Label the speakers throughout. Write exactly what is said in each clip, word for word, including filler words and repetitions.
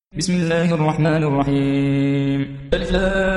Speaker 1: بسم الله الرحمن الرحيم. ألف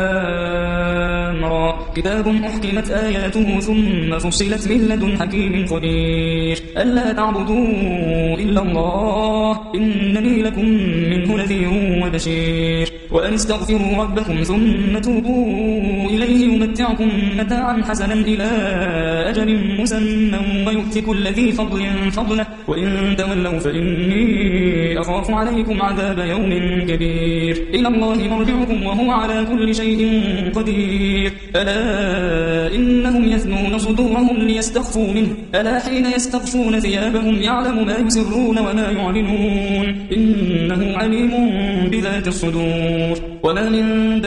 Speaker 1: لام را. كتاب أحكمت آياته ثم فصلت من لدن حكيم خبير. ألا تعبدوا إلا الله إنني لكم منه نذير وبشير. وأن استغفروا ربكم ثم توبوا إليه يمتعكم متاعا حسنا إلى أجل مسمى ويؤت كل ذي فضل فضله وإن تولوا فإني أخاف عليكم عذاب يوم كبير. إلى الله مرجعكم وهو على كل شيء قدير. ألا إنهم يثنون صدورهم ليستخفوا منه ألا حين يستغشون ثيابهم يعلم ما يسرون وما يعلنون إنه عليم بذات الصدور. وما من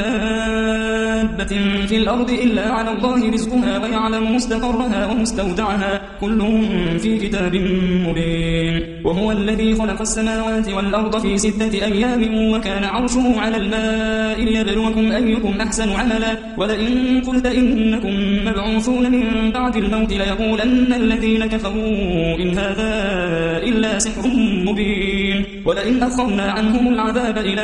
Speaker 1: دابة في الأرض إلا على الله رزقها ويعلم مستقرها ومستودعها كل في كتاب مبين. وهو الذي خلق السماوات والأرض في ستة أيام وكان عرشه على الماء ليبلوكم أيكم أحسن عملا. ولئن قلت إنكم مبعوثون من بعد الموت ليقولن الذين كفروا إن هذا إلا سحر مبين. ولئن أخرنا عنهم العذاب إلى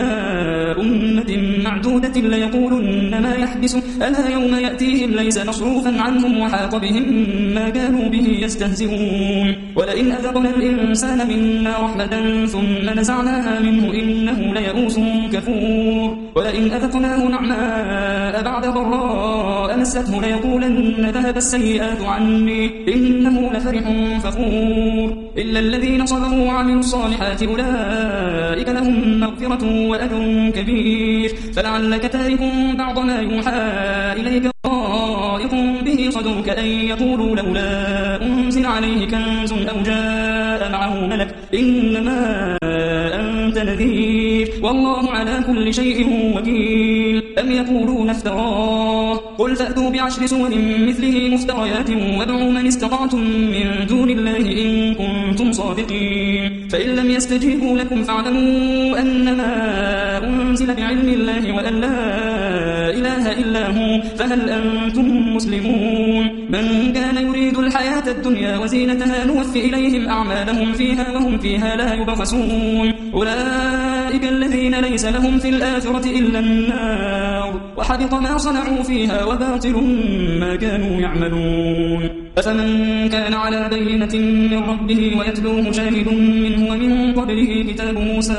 Speaker 1: أمة معدودة ليقولن ما يحبسه ألا يوم يأتيهم ليس مصروفا عنهم وحاق بهم ما كانوا به يستهزئون. ولئن أذقنا الإنسان منا رحمة ثم نزعناها منه إنه ليئوس كفور. ولئن أذقناه نعماء بعد ضراء مسته ليقولن ذهب السيئات عني إنه لفرح فخور. إلا الذين صبروا وعملوا الصالحات أولئك لهم مغفرة وأجر كبير. فلعلك تارك بعض ما يوحى إليك ضائق به صدرك أن يقولوا لولا أنزل عليه كنز أو جاء معه ملك إنما أنت نذير والله على كل شيء وكيل. أم يقولون افتراه قل فأتوا بعشر سور مثله مفتريات وادعوا من استطعتم من دون الله إن كنتم صادقين. فإن لم يستجيبوا لكم فاعلموا أنما أنزل بعلم الله وأن لا إله إلا هو فهل أنتم مسلمون. من كان يريد الحياة الدنيا وزينتها نوفي إليهم أعمالهم فيها وهم فيها لا يبخسون. أولئك الذين ليس لهم في الآخرة إلا النار وحبط ما صنعوا فيها وباطل ما كانوا يعملون. أفمن كان على بينة من ربه ويتلوه شاهد منه ومن قبله كتاب موسى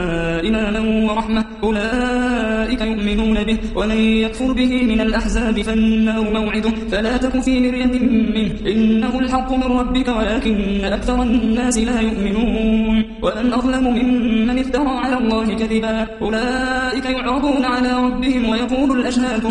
Speaker 1: إماما ورحمة أولئك يؤمنون به. ومن يكفر به من الأحزاب فالنار موعده فلا تك في مرية منه إنه الحق من ربك ولكن أكثر الناس لا يؤمنون. ومن أظلم ممن افترى على الله كذبا أولئك يعرضون على ربهم ويقول الأشهاد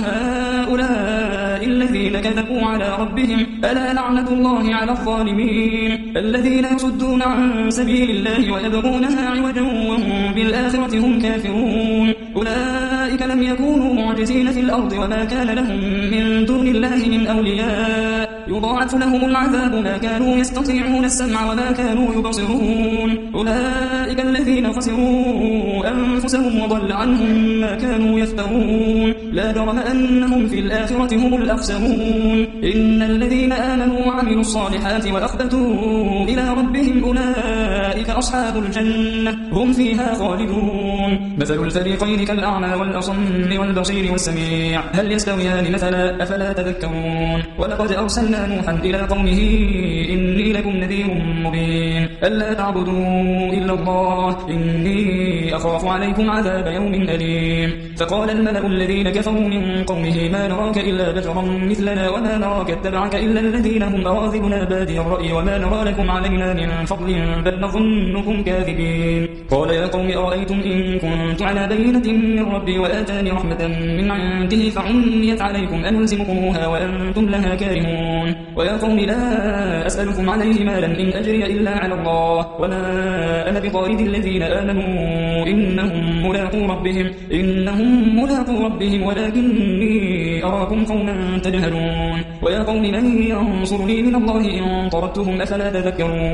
Speaker 1: هؤلاء الذين كذبوا على ربهم ألا لعنة الله على الظالمين الذين يصدون عن سبيل الله ويبغونها عوجا وهم بالآخرة هم كافرون. أولئك لم يكونوا معجزين في الأرض وما كان لهم من دون الله من أولياء يضاعف لهم العذاب ما كانوا يستطيعون السمع وما كانوا يبصرون. أولئك الذين خسروا أنفسهم وضل عنهم ما كانوا يفترون. لا جرم أنهم في الآخرة هم الأخسرون. إن الذين آمنوا وعملوا الصالحات وأخبتوا إلى ربهم أولئك أصحاب الجنة هم فيها خالدون. مثل الفريقين كالأعمى والأصم والبصير والسميع هل يستويان مثلا أفلا تذكرون. ولقد أرسلنا نوحا إلى قومه إني لكم نذير مبين. ألا تعبدوا إلا الله إني أخاف عليكم عذاب يوم أليم. فقال الملأ الذين كفروا من قومه ما نراك إلا بشرا مثلنا وما نراك اتبعك إلا الذين هم أراذلنا بادي الرأي وما نرى لكم علينا من فضل بل نظنكم كاذبين. قال يا قوم أرأيتم إن كنت على بينة من ربي وآتاني رحمة من عنده فعميت عليكم أنلزمكموها وأنتم لها كارهون. ويا قوم لا أسألكم عليه مالا إن أجري إلا على الله وما أنا بطارد الذين آمنوا إنهم ملاقو ربهم إنهم ملاقو ربهم ولكني أراكم قوما تجهلون. ويا قوم من ينصرني من الله إن طردتهم أفلا تذكرون.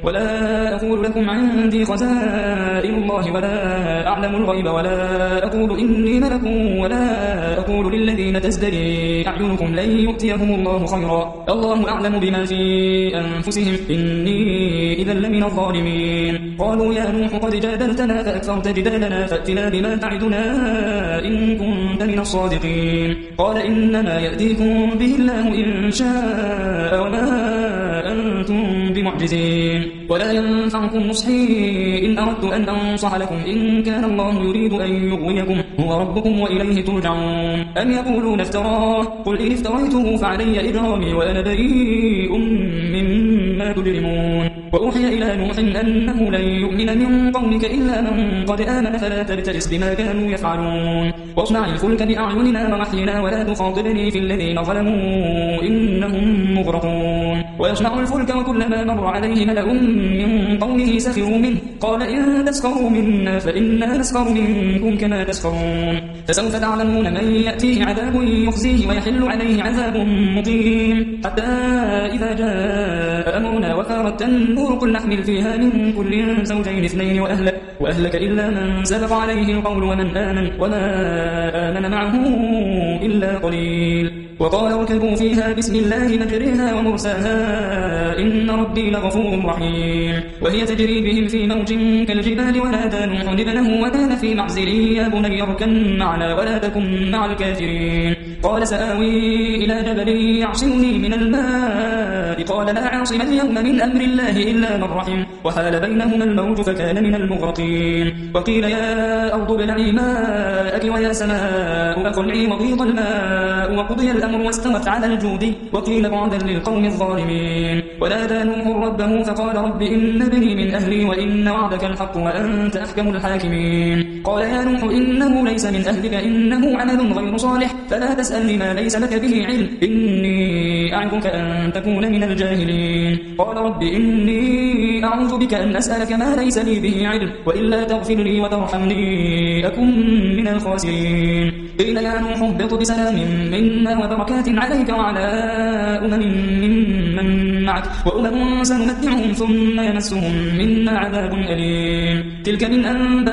Speaker 1: ولا أقول لكم عندي خزائن الله ولا أعلم الغيب ولا أقول إني ملك ولا أقول للذين تزدري أعينكم لن يؤتيهم الله خيرا الله أعلم بما في أنفسهم إني إذا لمن الظالمين قالوا يا نوح قد جادلتنا فأكثرت جدالنا فأتنا بما تعدنا إن كنت من الصادقين قال إنما يأتيكم به الله إن شاء وما أنتم بمعجزين ولا ينفعكم نصحي إن أردت أن أنصح لكم إن كان الله يريد أن يغويكم هو ربكم وإليه ترجعون أم يقولون افتراه قل إن افتريته فعلي إجرامي وأنا بريء مما تجرمون وأوحي إلى نوح أنه لن يؤمن من قومك إلا من قد آمن فلا تبتئس بما كانوا يفعلون واصنع الفلك بأعيننا ووحينا ولا تخاطبني في الذين ظلموا إنهم مغرقون ويصنع الفلك وكلما مر عليه ملأ من قومه سخروا منه قال إن تسخروا منا فإنا نسخر منكم كما تسخرون فسوف تعلمون من يأتيه عذاب يخزيه ويحل عليه عذاب مقيم حتى إذا جاء أمرنا وفارت النور قل نحمل فيها من كل زوجين اثنين وأهلك, وأهلك إلا من سبق عليه القول ومن آمن وما آمن معه إلا قليل وقال اركبوا فيها بسم الله مجريها ومرساها إن ربي لغفور رحيم وهي تجري بهم في موج كالجبال ونادى نوح ابنه وكان في معزل يا بني اركب معنا ولا تكن مع الكافرين قال سآوي إلى جبل يعصمني من الماء قال لا عاصم اليوم من أمر الله إلا من رحم وحال بينهما الموج فكان من المغرقين وقيل يا أرض ابلعي ماءك ويا سماء أقلعي وغيض الماء وقضي الأمر واستوت على الجود وقيل بعدا للقوم الظالمين ونادى نوح ربه فقال رب إن ابني من أهلي وإن وعدك الحق وأنت أحكم الحاكمين قال يا نوح إنه ليس من أهلك إنه عمل غير صالح فلا تسألني ما ليس لك به علم إني أعظك أن تكون من الجاهلين قال رب إني أعوذ بك أن أسألك ما ليس لي به علم وإلا تغفر لي وترحمني أكن من الخاسرين قيل يا نوح اهبط بسلام منا وبركات عليك وعلى أمم ممن معك وأمم سنمتعهم ثم يمسهم منا عذاب أليم تلك من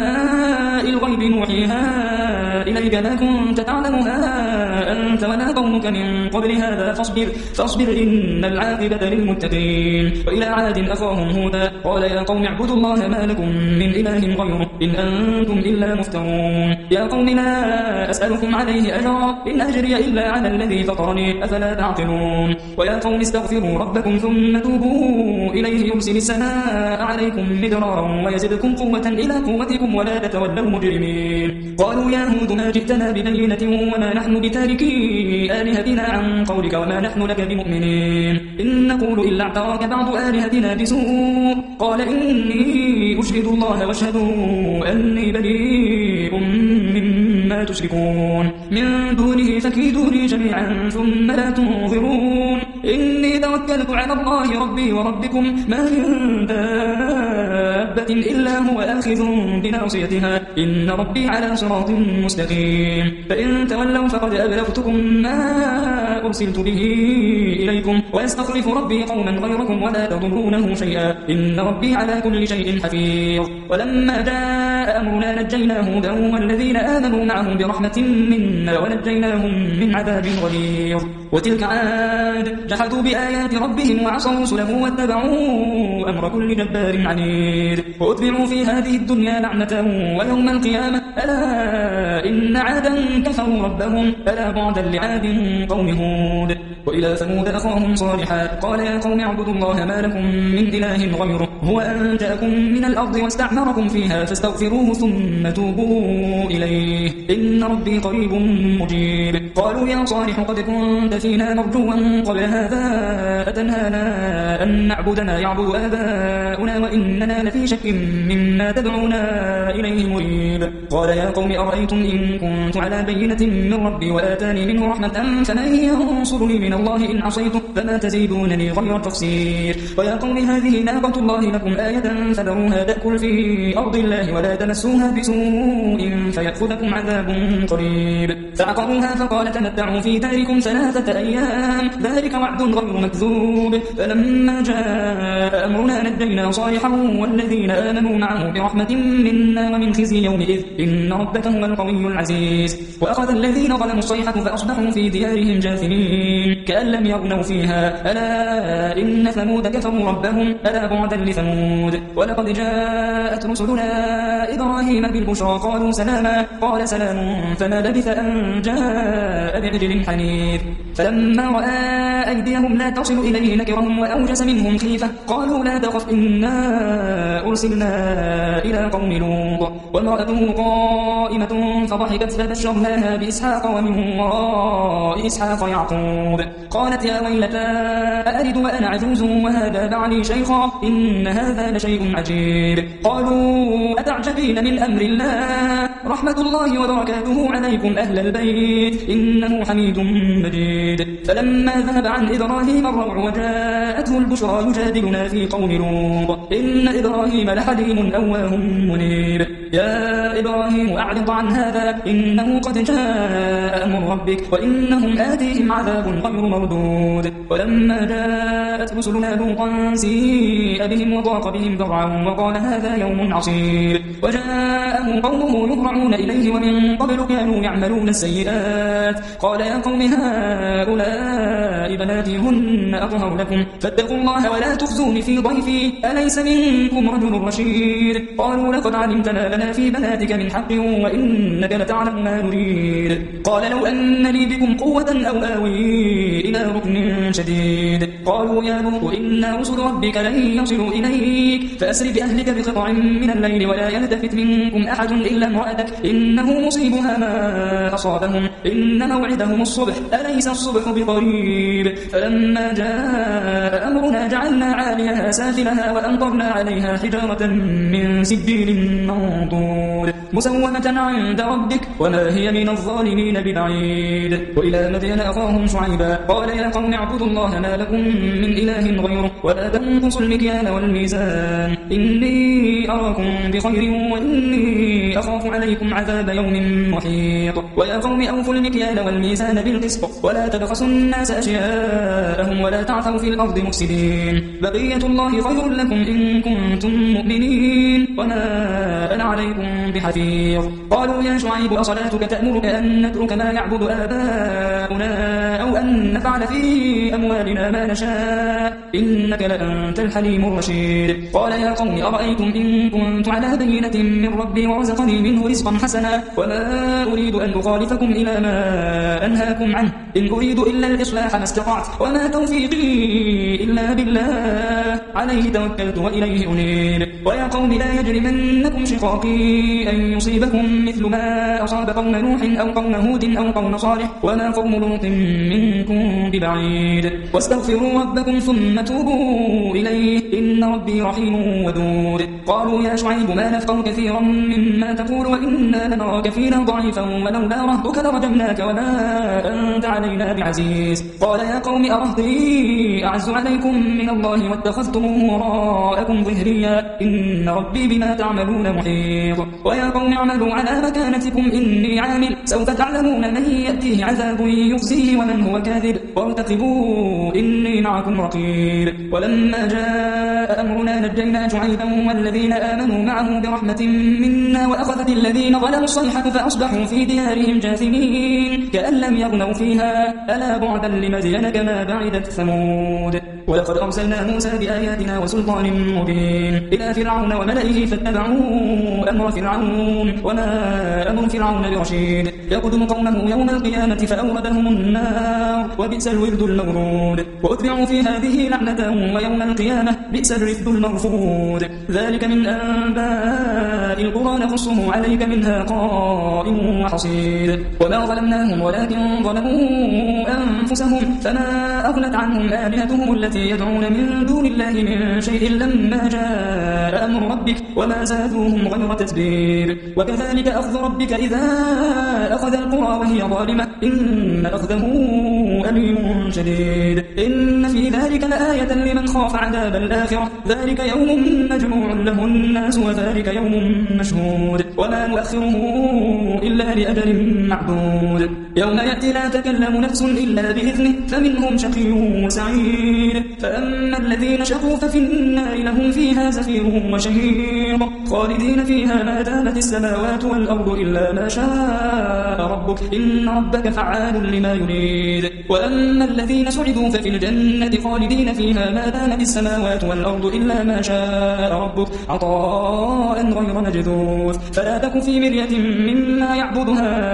Speaker 1: أنباء الغيب نوحيها إليك ما كنت تعلمها أنت ولا قومك من قبل هذا فاصبر, فاصبر إن العاقبة للمتقين وإلى عاد أخاهم هودا قال يا قوم اعبدوا الله ما لكم من إله غيره إن أنتم إلا مفترون يا قوم لا أسألكم عليه أجرا إن أجري إلا على الذي فطرني أفلا تعقلون ويا قوم استغفروا ربكم ثم توبوا إليه يرسل السماء عليكم مدرارا ويزدكم قوة إلى قوتكم ولا تتولوا مجرمين قالوا يا هود ما جئتنا ببينة وما نحن بتاركي آلهتنا عن قولك وما نحن لك بمؤمنين إن نقول إلا اعتراك بعض آلهتنا بسوء قال إني أشهد الله واشهدوا أني بريء مما تشركون من دونه فكيدوني جميعا ثم لا تنظرون إني توكلت على الله ربي وربكم ما من دابة إلا هو آخذ بناصيتها إن ربي على صراط مستقيم فإن تولوا فقد أبلغتكم ما أرسلت به إليكم ويستخلف ربي قوما غيركم ولا تضرونه شيئا إن ربي على كل شيء حفيظ ولما جاء أمرنا نجينا هودا والذين آمنوا معه برحمة منا ونجيناهم من عذاب غليظ وتلك عاد جحدوا بآيات ربهم وعصوا رسله واتبعوا أمر كل جبار عنيد وأتبعوا في هذه الدنيا لعنة ويوم القيامة ألا إن عادا كفروا ربهم ألا بعدا لعاد قوم هود وإلى ثمود أخاهم صالحا قال يا قوم اعبدوا الله ما لكم من إله غيره هو أنشأكم من الأرض واستعمركم فيها فاستغفروه ثم توبوا إليه إن ربي قريب مجيب قالوا يا صالح قد كنت فينا مرجوا قبل هذا أتنهانا أن نعبد ما يعبد آباؤنا وإننا لفي شك مما تدعونا إليه مريب قال يا قوم أرأيتم إن كنت على بينة من ربي وآتاني منه رحمة فمن ينصرني من الله إن عصيته فما تزيدونني غير تفسير ويا قوم هذه ناقة الله لكم آية فذروها تأكل في أرض الله ولا تمسوها بسوء فيأخذكم عذاب قريب فعقروها فقال قال تمتعوا في داركم ثلاثة أيام ذلك وعد غير مكذوب. فلما جاء أمرنا نجينا صالحا والذين آمنوا معه برحمة منا ومن خزي يومئذ إن ربك هو القوي العزيز. وأخذ الذين ظلموا الصيحة فأصبحوا في ديارهم جاثمين كأن لم يغنوا فيها ألا إن ثمود كفروا ربهم ألا بعدا لثمود. ولقد جاءت رسلنا إبراهيم بالبشرى قالوا سلاما قال سلام فما لبث أن جاء بعجل حنيذ. فلما رأى أيديهم لا تصل إليه نكرهم وأوجس منهم خيفة قالوا لا تخف إنا أرسلنا إلى قوم لوط. وامرأته قائمة فضحكت فبشرناها بإسحاق ومن وراء إسحاق يعقوب قالت يا ويلتى أألد وأنا عجوز وهذا بعلي شيخا إن هذا لشيء عجيب. قالوا أتعجبين من أمر الله رحمة الله وبركاته عليكم أهل البيت إنه حميد مجيد. فلما ذهب عن إبراهيم الروع وجاءته البشرى يجادلنا في قوم لوط إن إبراهيم لحليم أواه منيب. يا إبراهيم أعرض عن هذا إنه قد جاء أمر ربك وإنهم آتيهم عذاب غير مردود. ولما جاءت رسلنا لوطا سيء بهم وضاق بهم ذرعا وقال هذا يوم عصيب. وجاءه قومه يهرعون إليه ومن قبل كانوا يعملون السيئات قال يا قوم هؤلاء بناتي هن أطهر لكم فاتقوا الله ولا تخزون في ضيفي أليس منكم رجل رشيد. قالوا لقد علمت ما لنا في بناتك من حق وإنك لتعلم ما نريد. قال لو أن لي بكم قوة أو آوي إلى ركن شديد. قالوا يا لوط إنا رسل ربك لن يصلوا إليك فأسر بأهلك بقطع من الليل ولا يلتفت منكم أحد إلا امرأتك إنه مصيبها ما أصابهم إن موعدهم الصبح أليس الصبح بقريب. فلما جاء أمرنا جعلنا عاليها سافلها وأمطرنا عليها حجارة من سجيل منضود مسومة عند ربك وما هي من الظالمين ببعيد. وإلى مدين أخاهم شعيبا قال يا قوم اعبدوا الله ما لكم من إله غيره ولا تنقصوا المكيال والميزان إني أراكم بخير وإني أخاف عليكم عذاب يوم محيط. ويا قوم أوفوا المكيال والميزان بالقسط ولا تبخسوا الناس أشياءهم ولا تعثوا في الأرض مفسدين بقية الله خير لكم إن كنتم مؤمنين وما أنا عليكم بحفيظ. قالوا يا شعيب أصلاتك تأمرك أن نترك ما يعبد آباؤنا أو أن نفعل في أموالنا ما نشاء إنك لأنت الحليم الرشيد. قال يا قوم أرأيتم إن كنت على بينة من ربي ورزقني منه رزقا حسنا وما أريد أن أخالفكم إلى ما أنهاكم عنه إن أريد إلا الإصلاح ما استطعت وما توفيقي إلا بالله عليه توكلت وإليه أنيب. ويا قوم لا يجرمنكم شقاقي أن يصيبكم مثل ما أصاب قوم نوح أو قوم هود أو قوم صالح وما قوم لوط منكم ببعيد. واستغفروا ربكم ثم توبوا إليه إن ربي رحيم ودود. قالوا يا شعيب ما نفقه كثيرا مما تقول وإنا لنراك فينا ضعيفا ولولا رهبك لرجمناك وما أنت علينا بعزيز. قال يا قوم أرهطي أعز عليكم من الله واتخذتموه وراءكم ظهريا إن ربي بما تعملون محيط. ويا قوم اعملوا على مكانتكم إني عامل سوف تعلمون من يأتيه عذاب يخزيه ومن هو كاذب وارتقبوا إني معكم رقيب. ولما جاء أمرنا نجينا شعيبا والذين آمنوا معه برحمة منا وأخذت الذين ظلموا الصيحة فأصبحوا في ديارهم جاثمين كأن لم يغنوا فيها ألا بعدا لمدين كما بعدت ثمود. ولقد أرسلنا موسى بآياتنا وسلطان مبين إلى فرعون وملئه فاتبعوا أمر فرعون وما أمر فرعون برشيد يقدم قومه يوم القيامة فأوردهم النار وبئس الورد المورود. وأتبعوا في هذه لعنة ويوم القيامة بئس الرفد المرفود. ذلك من أنباء القرى نقصه عليك منها قائم وحصيد. وما ظلمناهم ولكن ظلموا أنفسهم فما أغنت عنهم آلهتهم التي يدعون من دون الله من شيء لما جاء أمر ربك وما زادوهم غير تتبير. وكذلك أخذ ربك إذا أخذ القرى وهي ظالمة إن أخذه أليم شديد. إن في ذلك لآية لمن خاف عذاب الآخرة الآخرة ذلك يوم مجموع له الناس وذلك يوم مشهود وما نؤخره إلا لأجل معدود يوم يأتي لا تكلم نفس إلا بإذنه فمنهم شقي وسعيد فأما الذين شقوا ففي النار لهم فيها زفير وشهيق خالدين فيها ما دامت السماوات والأرض إلا ما شاء ربك إن ربك فعال لما يريد وأما الذين سعدوا ففي الجنة خالدين فيها ما دامت السماوات والأرض إلا ما شاء ربك عطاء غير مجذوذ فلا تك في مرية مما يعبد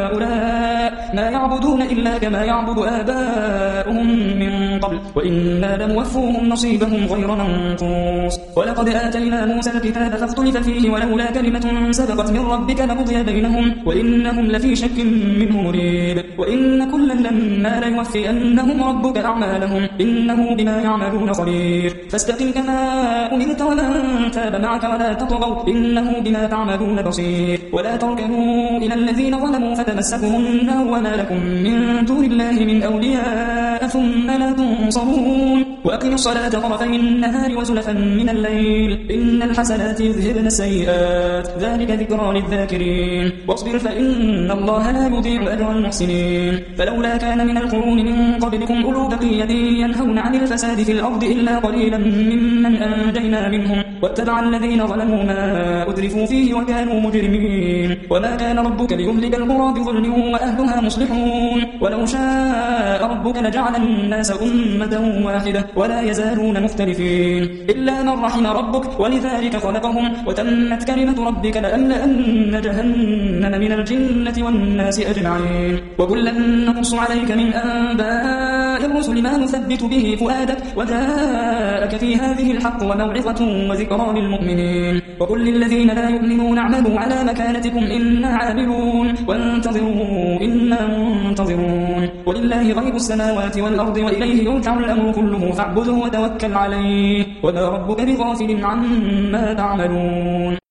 Speaker 1: هؤلاء ما يعبدون إلا كما يعبد آباؤهم من قبل وإنا لموفوهم نصيبهم غير منقوص ولقد آتينا موسى الكتاب فاختلف فيه ولولا كلمة سبقت من ربك لقضي بينهم وإنهم لفي شك منه مريب وإن كلا لما ليوفينهم ربك أعمالهم إنه بما يعملون خبير فاستقم كما أمرت ومن تاب معك ولا تطغوا إنه بما تعملون بصير ولا تركنوا إلى الذين ظلموا فتمسكهم النار وما لكم من دون الله من أولياء ثم لا تنصرون وأقم الصلاة طرفي النهار وزلفا من الليل إن الحسنات يذهبن السيئات ذلك ذكرى للذاكرين واصبر فإن الله لا يضيع أجر المحسنين فلولا كان من القرون من قبلكم أولو بقية ينهون عن الفساد في الأرض إلا قليلا ممن أنجينا منهم واتبع الذين ظلموا ما أترفوا فيه وكانوا مجرمين وما كان ربك ليهلك القرى بظلم وأهلها مصلحون ولو شاء ربك لجعل الناس أمة واحدة ولا يزالون مختلفين إلا من رحم ربك ولذلك خلقهم وتمت كلمة ربك لأملأن جهنم من الجنة والناس أجمعين وكلا نقص عليك من أنباء الرسل ما نثبت به فؤادك وجاءك في هذه الحق وموعظة وذكرى للمؤمنين وقل للذين لا يؤمنون اعملوا على مكانتكم إنا عاملون وانتظروا إنا منتظرون ولله غيب السماوات والأرض وإليه يرجع الأمر كله فاعبده وتوكل عليه وما ربك بغافل عما تعملون